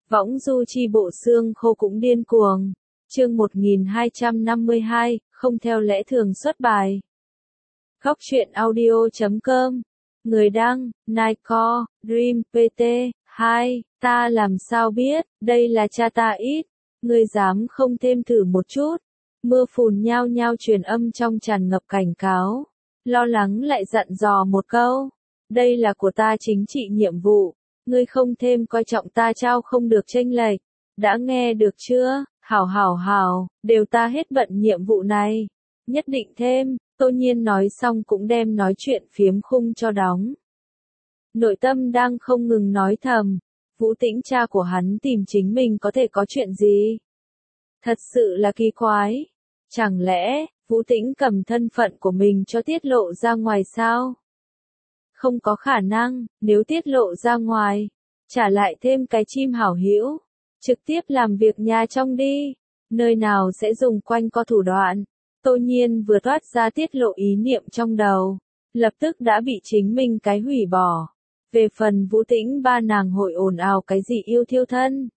Võng du chi bộ xương khô cũng điên cuồng. Chương 1252, không theo lẽ thường xuất bài. Góc truyện audio.com. Người đăng, Nightcore, Dream PT, 2, ta làm sao biết, đây là cha ta ít. Ngươi dám không thêm thử một chút. Mưa phùn nhao nhao truyền âm trong tràn ngập cảnh cáo. Lo lắng lại dặn dò một câu. Đây là của ta chính trị nhiệm vụ. Ngươi không thêm coi trọng ta trao không được chênh lệch. Đã nghe được chưa? Hảo, đều ta hết bận nhiệm vụ này. Nhất định thêm, Tô Nhiên nói xong cũng đem nói chuyện phiếm khung cho đóng. Nội tâm đang không ngừng nói thầm. Vũ Tĩnh cha của hắn tìm chính mình có thể có chuyện gì? Thật sự là kỳ quái. Chẳng lẽ, Vũ Tĩnh cầm thân phận của mình cho tiết lộ ra ngoài sao? Không có khả năng, nếu tiết lộ ra ngoài, trả lại thêm cái chim hảo hữu, trực tiếp làm việc nhà trong đi, nơi nào sẽ dùng quanh co thủ đoạn. Tô Nhiên vừa toát ra tiết lộ ý niệm trong đầu, lập tức đã bị chính mình cái hủy bỏ. Về phần Vũ Tĩnh ba nàng hội ồn ào cái gì yêu thiêu thân.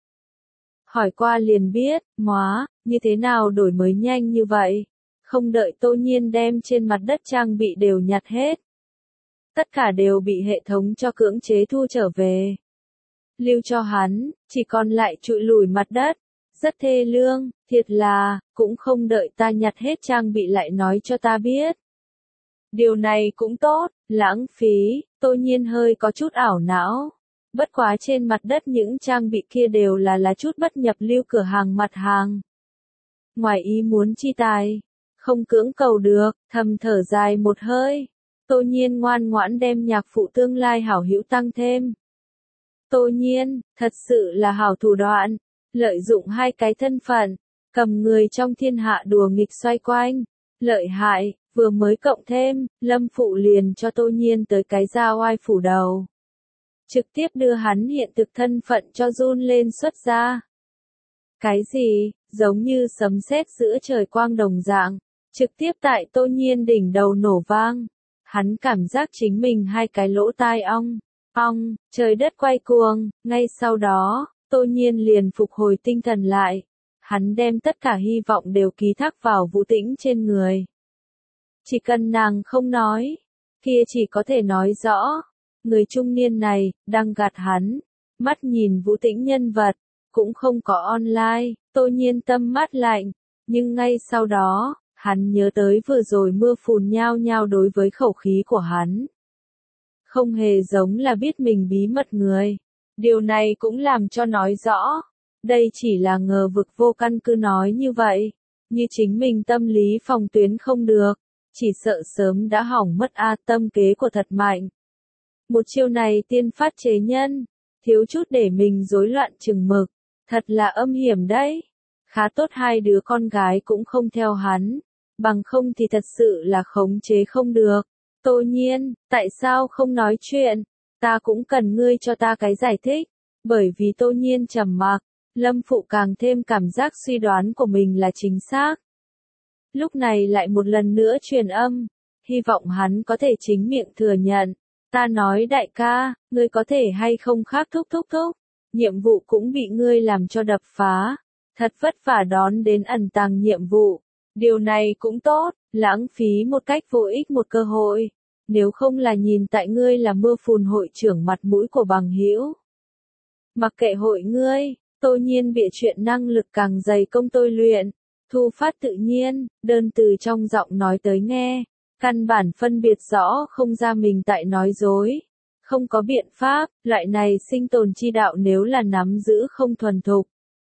Hỏi qua liền biết, như thế nào đổi mới nhanh như vậy? Không đợi Tô Nhiên đem trên mặt đất trang bị đều nhặt hết. Tất cả đều bị hệ thống cho cưỡng chế thu trở về. Lưu cho hắn, chỉ còn lại trụi lùi mặt đất. Rất thê lương, thiệt là, cũng không đợi ta nhặt hết trang bị lại nói cho ta biết. Điều này cũng tốt, lãng phí, Tô Nhiên hơi có chút ảo não. Bất quá trên mặt đất những trang bị kia đều là chút bất nhập lưu cửa hàng mặt hàng. Ngoài ý muốn chi tài, không cưỡng cầu được, thầm thở dài một hơi. Tô Nhiên ngoan ngoãn đem nhạc phụ tương lai hảo hữu tăng thêm. Tô Nhiên, thật sự là hảo thủ đoạn, lợi dụng hai cái thân phận, cầm người trong thiên hạ đùa nghịch xoay quanh, lợi hại, vừa mới cộng thêm, Lâm phụ liền cho Tô Nhiên tới cái ra oai phủ đầu. Trực tiếp đưa hắn hiện thực thân phận cho run lên xuất ra. Cái gì, giống như sấm sét giữa trời quang đồng dạng, trực tiếp tại Tô Nhiên đỉnh đầu nổ vang. Hắn cảm giác chính mình hai cái lỗ tai ong, trời đất quay cuồng, ngay sau đó, Tô Nhiên liền phục hồi tinh thần lại. Hắn đem tất cả hy vọng đều ký thác vào Vũ Tĩnh trên người. Chỉ cần nàng không nói, kia chỉ có thể nói rõ. Người trung niên này, đang gạt hắn. Mắt nhìn Vũ Tĩnh nhân vật, cũng không có online, Tô Nhiên tâm mát lạnh. Nhưng ngay sau đó, hắn nhớ tới vừa rồi mưa phùn nhao nhao đối với khẩu khí của hắn. Không hề giống là biết mình bí mật người. Điều này cũng làm cho nói rõ. Đây chỉ là ngờ vực vô căn cứ nói như vậy. Như chính mình tâm lý phòng tuyến không được. Chỉ sợ sớm đã hỏng mất tâm kế của thật mạnh. Một chiêu này tiên phát chế nhân. Thiếu chút để mình rối loạn chừng mực. Thật là âm hiểm đấy. Khá tốt hai đứa con gái cũng không theo hắn. Bằng không thì thật sự là khống chế không được. Tô Nhiên, tại sao không nói chuyện? Ta cũng cần ngươi cho ta cái giải thích. Bởi vì Tô Nhiên trầm mặc, Lâm phụ càng thêm cảm giác suy đoán của mình là chính xác. Lúc này lại một lần nữa truyền âm, hy vọng hắn có thể chính miệng thừa nhận. Ta nói đại ca, ngươi có thể hay không khác thúc. Nhiệm vụ cũng bị ngươi làm cho đập phá. Thật vất vả đón đến ẩn tàng nhiệm vụ. Điều này cũng tốt, lãng phí một cách vô ích một cơ hội. Nếu không là nhìn tại ngươi là mưa phùn hội trưởng mặt mũi của bằng hữu. Mặc kệ hội ngươi, Tô Nhiên bịa chuyện năng lực càng dày công tôi luyện. Thu phát tự nhiên, đơn từ trong giọng nói tới nghe. Căn bản phân biệt rõ không ra mình tại nói dối. Không có biện pháp, loại này sinh tồn chi đạo nếu là nắm giữ không thuần thục.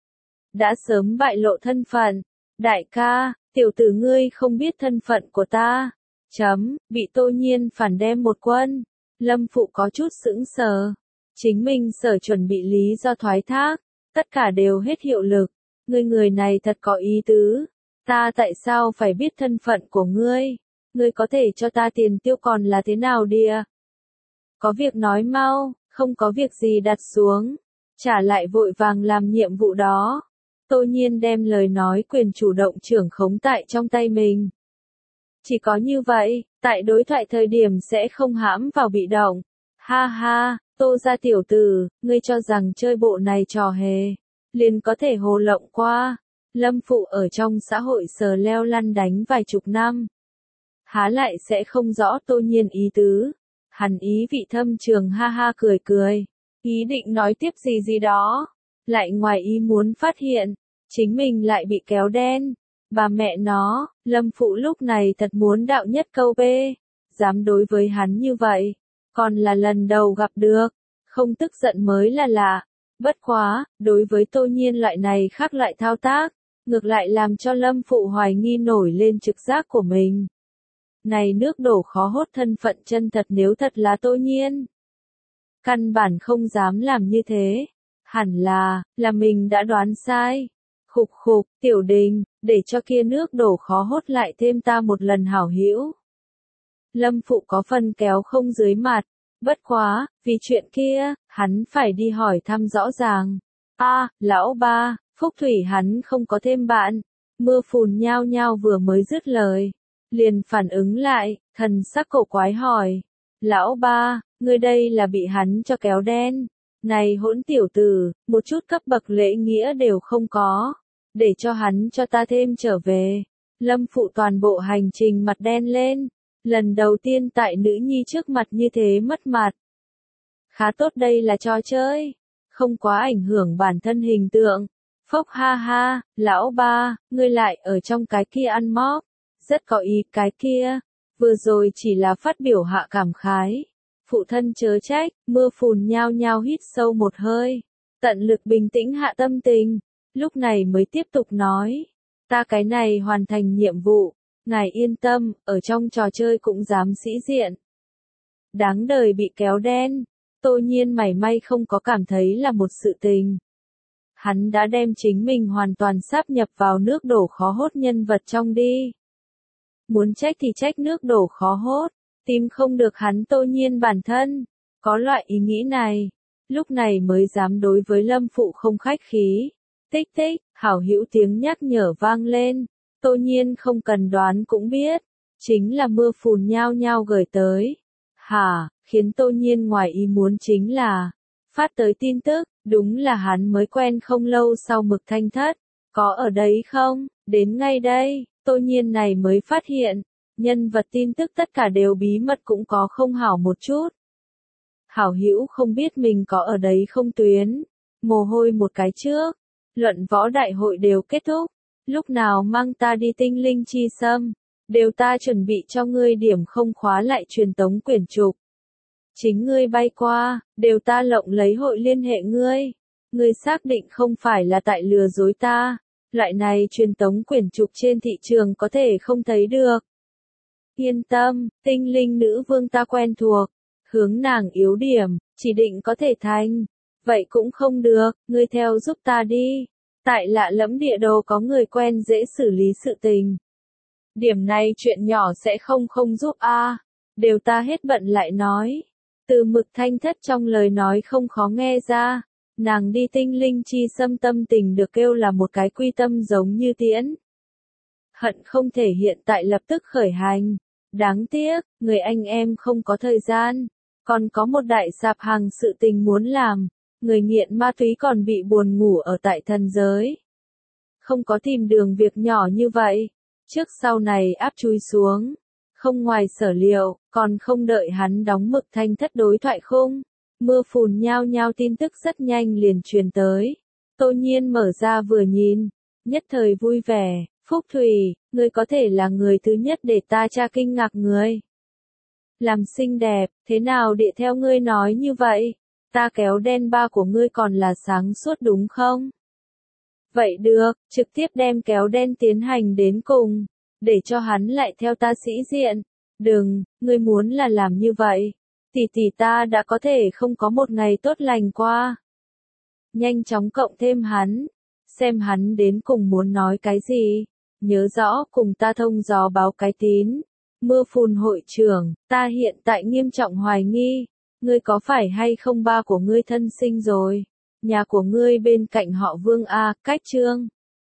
Đã sớm bại lộ thân phận. Đại ca, tiểu tử ngươi không biết thân phận của ta. Bị Tô Nhiên phản đem một quân. Lâm phụ có chút sững sờ. Chính mình sở chuẩn bị lý do thoái thác. Tất cả đều hết hiệu lực. Người này thật có ý tứ. Ta tại sao phải biết thân phận của ngươi? Ngươi có thể cho ta tiền tiêu còn là thế nào đìa? Có việc nói mau, không có việc gì đặt xuống. Trả lại vội vàng làm nhiệm vụ đó. Tô Nhiên đem lời nói quyền chủ động trưởng khống tại trong tay mình. Chỉ có như vậy, tại đối thoại thời điểm sẽ không hãm vào bị động. Ha ha, Tô gia tiểu tử, ngươi cho rằng chơi bộ này trò hề, liền có thể hồ lộng qua. Lâm Phụ ở trong xã hội sờ leo lăn đánh vài chục năm. Há lại sẽ không rõ Tô Nhiên ý tứ. Hắn ý vị thâm trường ha ha cười cười. Ý định nói tiếp gì gì đó. Lại ngoài ý muốn phát hiện. Chính mình lại bị kéo đen. Bà mẹ nó, Lâm Phụ lúc này thật muốn đạo nhất câu bê. Dám đối với hắn như vậy. Còn là lần đầu gặp được. Không tức giận mới là lạ. Bất quá, đối với Tô Nhiên loại này khác lại thao tác. Ngược lại làm cho Lâm Phụ hoài nghi nổi lên trực giác của mình. Này nước đổ khó hốt thân phận chân thật nếu thật là Tô Nhiên. Căn bản không dám làm như thế. Hẳn là mình đã đoán sai. Khục khục, Tiểu Đình, để cho kia nước đổ khó hốt lại thêm ta một lần hảo hữu. Lâm Phụ có phần kéo không dưới mặt. Bất quá, vì chuyện kia, hắn phải đi hỏi thăm rõ ràng. Lão ba, Phúc Thủy hắn không có thêm bạn. Mưa phùn nhao nhao vừa mới dứt lời. Liền phản ứng lại, thần sắc cổ quái hỏi. Lão ba, ngươi đây là bị hắn cho kéo đen. Này hỗn tiểu tử, một chút cấp bậc lễ nghĩa đều không có. Để cho hắn cho ta thêm trở về. Lâm Phụ toàn bộ hành trình mặt đen lên. Lần đầu tiên tại nữ nhi trước mặt như thế mất mặt. Khá tốt đây là trò chơi. Không quá ảnh hưởng bản thân hình tượng. Phốc ha ha, lão ba, ngươi lại ở trong cái kia ăn móc. Rất có ý cái kia. Vừa rồi chỉ là phát biểu hạ cảm khái. Phụ thân chớ trách, mưa phùn nhao nhao hít sâu một hơi. Tận lực bình tĩnh hạ tâm tình. Lúc này mới tiếp tục nói. Ta cái này hoàn thành nhiệm vụ. Ngài yên tâm, ở trong trò chơi cũng dám sĩ diện. Đáng đời bị kéo đen. Tô Nhiên mảy may không có cảm thấy là một sự tình. Hắn đã đem chính mình hoàn toàn sáp nhập vào nước đổ khó hốt nhân vật trong đi. Muốn trách thì trách nước đổ khó hốt. Tìm không được hắn Tô Nhiên bản thân. Có loại ý nghĩ này. Lúc này mới dám đối với Lâm Phụ không khách khí. Tích tích, hảo hữu tiếng nhắc nhở vang lên. Tô Nhiên không cần đoán cũng biết. Chính là mưa phùn nhao nhao gửi tới. Khiến Tô Nhiên ngoài ý muốn chính là. Phát tới tin tức, đúng là hắn mới quen không lâu sau Mực Thanh Thất. Có ở đấy không? Đến ngay đây, Tô Nhiên này mới phát hiện. Nhân vật tin tức tất cả đều bí mật cũng có không hảo một chút. Hảo hữu không biết mình có ở đấy không tuyến. Mồ hôi một cái trước. Luận võ đại hội đều kết thúc. Lúc nào mang ta đi tinh linh chi sâm. Đều ta chuẩn bị cho ngươi điểm không khóa lại truyền tống quyển trục. Chính ngươi bay qua, đều ta lộng lấy hội liên hệ ngươi. Ngươi xác định không phải là tại lừa dối ta. Loại này truyền tống quyển trục trên thị trường có thể không thấy được. Yên tâm, tinh linh nữ vương ta quen thuộc. Hướng nàng yếu điểm, chỉ định có thể thành. Vậy cũng không được, ngươi theo giúp ta đi. Tại lạ lẫm địa đồ có người quen dễ xử lý sự tình. Điểm này chuyện nhỏ sẽ không giúp Đều ta hết bận lại nói. Từ Mực Thanh Thất trong lời nói không khó nghe ra. Nàng đi tinh linh chi xâm tâm tình được kêu là một cái quy tâm giống như tiễn. Hận không thể hiện tại lập tức khởi hành. Đáng tiếc, người anh em không có thời gian. Còn có một đại sạp hàng sự tình muốn làm. Người nghiện ma túy còn bị buồn ngủ ở tại thần giới. Không có tìm đường việc nhỏ như vậy. Trước sau này áp chui xuống. Không ngoài sở liệu, còn không đợi hắn đóng Mực Thanh Thất đối thoại khung. Mưa phùn nhao nhao tin tức rất nhanh liền truyền tới. Tô Nhiên mở ra vừa nhìn. Nhất thời vui vẻ. Phúc Thủy, ngươi có thể là người thứ nhất để ta tra kinh ngạc người. Làm xinh đẹp, thế nào địa theo ngươi nói như vậy? Ta kéo đen ba của ngươi còn là sáng suốt đúng không? Vậy được, trực tiếp đem kéo đen tiến hành đến cùng. Để cho hắn lại theo ta sĩ diện. Đừng, ngươi muốn là làm như vậy. Tỷ ta đã có thể không có một ngày tốt lành qua. Nhanh chóng cộng thêm hắn. Xem hắn đến cùng muốn nói cái gì. Nhớ rõ cùng ta thông gió báo cái tín. Mưa phùn hội trưởng, ta hiện tại nghiêm trọng hoài nghi. Ngươi có phải hay không ba của ngươi thân sinh rồi? Nhà của ngươi bên cạnh họ Vương cách Trương.